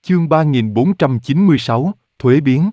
Chương 3496, Thuế biến.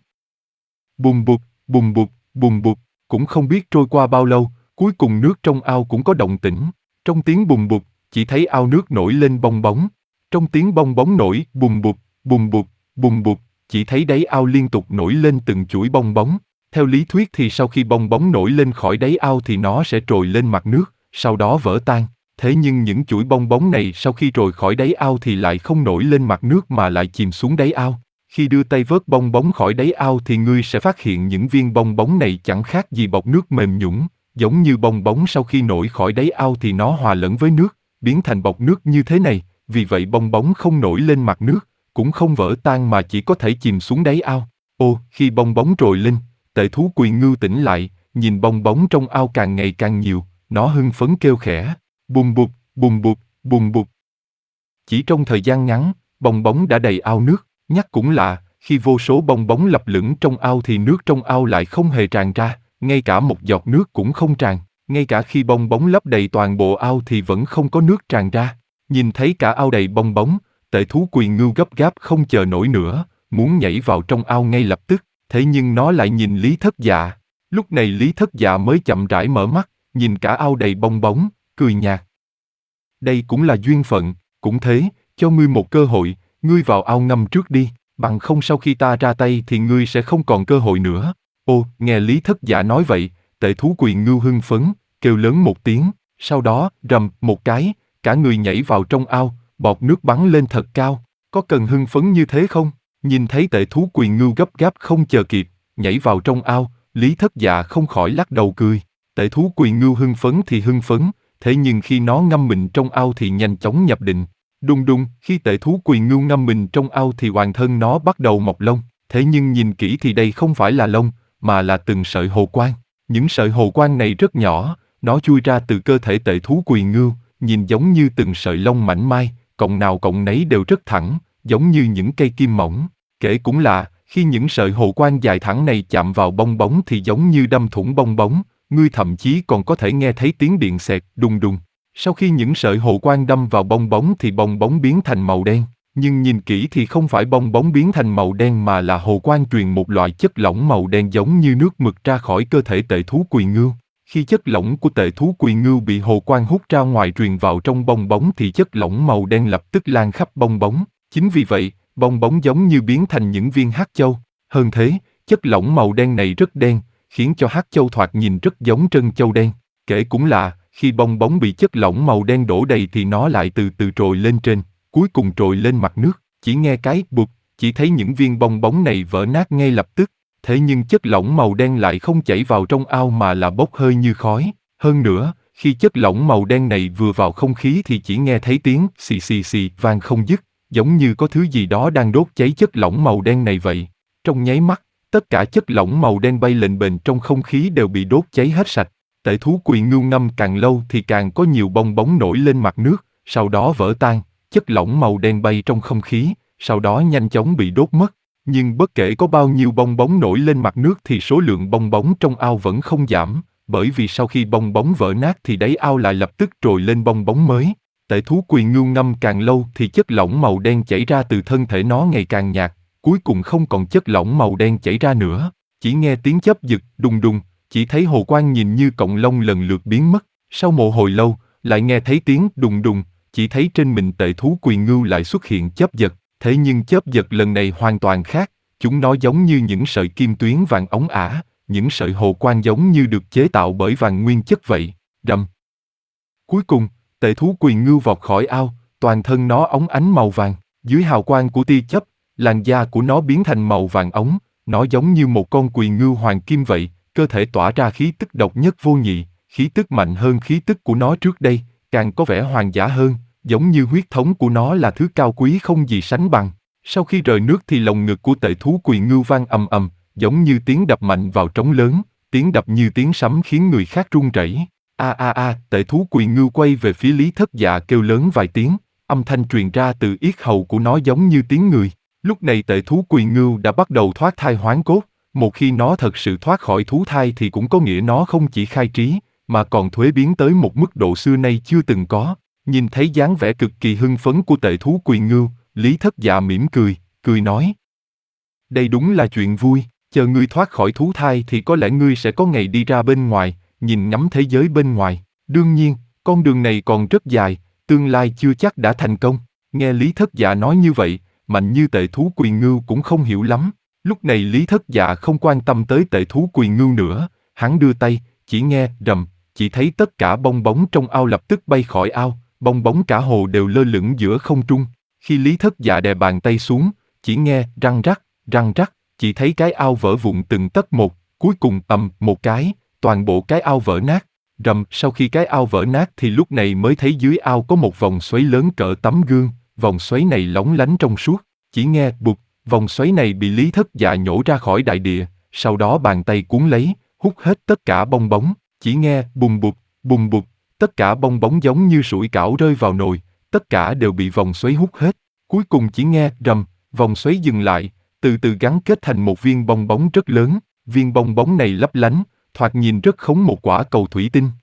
Bùm bụt, bùm bụt, bùm bụt, cũng không biết trôi qua bao lâu, cuối cùng nước trong ao cũng có động tĩnh. Trong tiếng bùm bụt, chỉ thấy ao nước nổi lên bong bóng. Trong tiếng bong bóng nổi, bùm bụt, bùm bụt, bùm bụt, chỉ thấy đáy ao liên tục nổi lên từng chuỗi bong bóng. Theo lý thuyết thì sau khi bong bóng nổi lên khỏi đáy ao thì nó sẽ trồi lên mặt nước, sau đó vỡ tan. Thế nhưng những chuỗi bong bóng này sau khi trồi khỏi đáy ao thì lại không nổi lên mặt nước mà lại chìm xuống đáy ao. Khi đưa tay vớt bong bóng khỏi đáy ao thì ngươi sẽ phát hiện những viên bong bóng này chẳng khác gì bọt nước mềm nhũn, giống như bong bóng sau khi nổi khỏi đáy ao thì nó hòa lẫn với nước, biến thành bọt nước như thế này, vì vậy bong bóng không nổi lên mặt nước, cũng không vỡ tan mà chỉ có thể chìm xuống đáy ao. Khi bong bóng trồi lên, tệ thú Quỳ Ngưu tỉnh lại, nhìn bong bóng trong ao càng ngày càng nhiều, nó hưng phấn kêu khẽ, bùm bụt, bùm bụt, bùm bụt. Chỉ trong thời gian ngắn, bong bóng đã đầy ao nước. Nhắc cũng lạ, khi vô số bong bóng lập lửng trong ao thì nước trong ao lại không hề tràn ra, ngay cả một giọt nước cũng không tràn, ngay cả khi bong bóng lấp đầy toàn bộ ao thì vẫn không có nước tràn ra. Nhìn thấy cả ao đầy bong bóng, tệ thú Quỳ Ngưu gấp gáp không chờ nổi nữa, muốn nhảy vào trong ao ngay lập tức, thế nhưng nó lại nhìn Lý Thất Dạ. Lúc này Lý Thất Dạ mới chậm rãi mở mắt, nhìn cả ao đầy bong bóng, cười nhạt. Đây cũng là duyên phận, cũng thế, cho ngươi một cơ hội, ngươi vào ao ngâm trước đi, bằng không sau khi ta ra tay thì ngươi sẽ không còn cơ hội nữa. Nghe Lý Thất Dạ nói vậy, tệ thú Quỳ Ngưu hưng phấn, kêu lớn một tiếng, sau đó, rầm, một cái, cả người nhảy vào trong ao, bọt nước bắn lên thật cao, có cần hưng phấn như thế không? Nhìn thấy tệ thú Quỳ Ngưu gấp gáp không chờ kịp, nhảy vào trong ao, Lý Thất Dạ không khỏi lắc đầu cười. Tệ thú Quỳ Ngưu hưng phấn thì hưng phấn, thế nhưng khi nó ngâm mình trong ao thì nhanh chóng nhập định. Đùng đùng, khi tệ thú Quỳ Ngưu ngâm mình trong ao thì toàn thân nó bắt đầu mọc lông, thế nhưng nhìn kỹ thì đây không phải là lông, mà là từng sợi hồ quang. Những sợi hồ quang này rất nhỏ, nó chui ra từ cơ thể tệ thú Quỳ Ngưu, nhìn giống như từng sợi lông mảnh mai, cọng nào cọng nấy đều rất thẳng, giống như những cây kim mỏng. Kể cũng là, khi những sợi hồ quang dài thẳng này chạm vào bong bóng thì giống như đâm thủng bong bóng, ngươi thậm chí còn có thể nghe thấy tiếng điện xẹt, đùng đùng. Sau khi những sợi hồ quang đâm vào bong bóng thì bong bóng biến thành màu đen, nhưng nhìn kỹ thì không phải bong bóng biến thành màu đen mà là hồ quang truyền một loại chất lỏng màu đen giống như nước mực ra khỏi cơ thể tệ thú Quỳ Ngưu. Khi chất lỏng của tệ thú Quỳ Ngưu bị hồ quang hút ra ngoài truyền vào trong bong bóng thì chất lỏng màu đen lập tức lan khắp bong bóng. Chính vì vậy, bong bóng giống như biến thành những viên hắc châu. Hơn thế, chất lỏng màu đen này rất đen, khiến cho hắc châu thoạt nhìn rất giống trân châu đen. Kể cũng là, khi bong bóng bị chất lỏng màu đen đổ đầy thì nó lại từ từ trồi lên trên, cuối cùng trồi lên mặt nước. Chỉ nghe cái bụt, chỉ thấy những viên bong bóng này vỡ nát ngay lập tức. Thế nhưng chất lỏng màu đen lại không chảy vào trong ao mà là bốc hơi như khói. Hơn nữa, khi chất lỏng màu đen này vừa vào không khí thì chỉ nghe thấy tiếng xì xì xì vang không dứt, giống như có thứ gì đó đang đốt cháy chất lỏng màu đen này vậy. Trong nháy mắt, tất cả chất lỏng màu đen bay lềnh bềnh trong không khí đều bị đốt cháy hết sạch. Tệ thú Quỳ Ngưu ngâm càng lâu thì càng có nhiều bong bóng nổi lên mặt nước, sau đó vỡ tan, chất lỏng màu đen bay trong không khí, sau đó nhanh chóng bị đốt mất. Nhưng bất kể có bao nhiêu bong bóng nổi lên mặt nước thì số lượng bong bóng trong ao vẫn không giảm, bởi vì sau khi bong bóng vỡ nát thì đáy ao lại lập tức trồi lên bong bóng mới. Tệ thú Quỳ Ngưu ngâm càng lâu thì chất lỏng màu đen chảy ra từ thân thể nó ngày càng nhạt, cuối cùng không còn chất lỏng màu đen chảy ra nữa, chỉ nghe tiếng chớp giật, đùng đùng, chỉ thấy hồ quang nhìn như cọng lông lần lượt biến mất. Sau một hồi lâu, lại nghe thấy tiếng đùng đùng, chỉ thấy trên mình tệ thú Quỳ Ngưu lại xuất hiện chớp giật. Thế nhưng chớp giật lần này hoàn toàn khác, chúng nó giống như những sợi kim tuyến vàng óng ả, những sợi hồ quang giống như được chế tạo bởi vàng nguyên chất vậy. Rầm. Cuối cùng, tệ thú Quỳ Ngưu vọt khỏi ao, toàn thân nó óng ánh màu vàng, dưới hào quang của tia chớp, làn da của nó biến thành màu vàng óng, nó giống như một con quỳ ngưu hoàng kim vậy, cơ thể tỏa ra khí tức độc nhất vô nhị, khí tức mạnh hơn khí tức của nó trước đây, càng có vẻ hoàng giả hơn, giống như huyết thống của nó là thứ cao quý không gì sánh bằng. Sau khi rời nước thì lồng ngực của tệ thú Quỳ Ngưu vang ầm ầm, giống như tiếng đập mạnh vào trống lớn, tiếng đập như tiếng sấm khiến người khác run rẩy. Tệ thú Quỳ Ngưu quay về phía Lý Thất Dạ kêu lớn vài tiếng, âm thanh truyền ra từ yết hầu của nó giống như tiếng người. Lúc này tệ thú Quỳ Ngưu đã bắt đầu thoát thai hoán cốt, một khi nó thật sự thoát khỏi thú thai thì cũng có nghĩa nó không chỉ khai trí, mà còn thuế biến tới một mức độ xưa nay chưa từng có. Nhìn thấy dáng vẻ cực kỳ hưng phấn của tệ thú Quỳ Ngưu, Lý Thất Dạ mỉm cười, cười nói. Đây đúng là chuyện vui, chờ ngươi thoát khỏi thú thai thì có lẽ ngươi sẽ có ngày đi ra bên ngoài, nhìn ngắm thế giới bên ngoài. Đương nhiên, con đường này còn rất dài, tương lai chưa chắc đã thành công. Nghe Lý Thất Dạ nói như vậy, Mạnh Như Tệ Thú Quỳ Ngưu cũng không hiểu lắm. Lúc này Lý Thất Dạ không quan tâm tới Tệ Thú Quỳ Ngưu nữa, hắn đưa tay, chỉ nghe rầm, chỉ thấy tất cả bong bóng trong ao lập tức bay khỏi ao, bong bóng cả hồ đều lơ lửng giữa không trung. Khi Lý Thất Dạ đè bàn tay xuống, chỉ nghe răng rắc, chỉ thấy cái ao vỡ vụn từng tấc một, cuối cùng ầm một cái, toàn bộ cái ao vỡ nát. Rầm, sau khi cái ao vỡ nát thì lúc này mới thấy dưới ao có một vòng xoáy lớn cỡ tấm gương, vòng xoáy này lóng lánh trong suốt, chỉ nghe bụp, vòng xoáy này bị Lý Thất Dạ nhổ ra khỏi đại địa, sau đó bàn tay cuốn lấy, hút hết tất cả bong bóng, chỉ nghe bùng bụp, tất cả bong bóng giống như sủi cảo rơi vào nồi, tất cả đều bị vòng xoáy hút hết. Cuối cùng chỉ nghe rầm, vòng xoáy dừng lại, từ từ gắn kết thành một viên bong bóng rất lớn, viên bong bóng này lấp lánh, thoạt nhìn rất giống một quả cầu thủy tinh.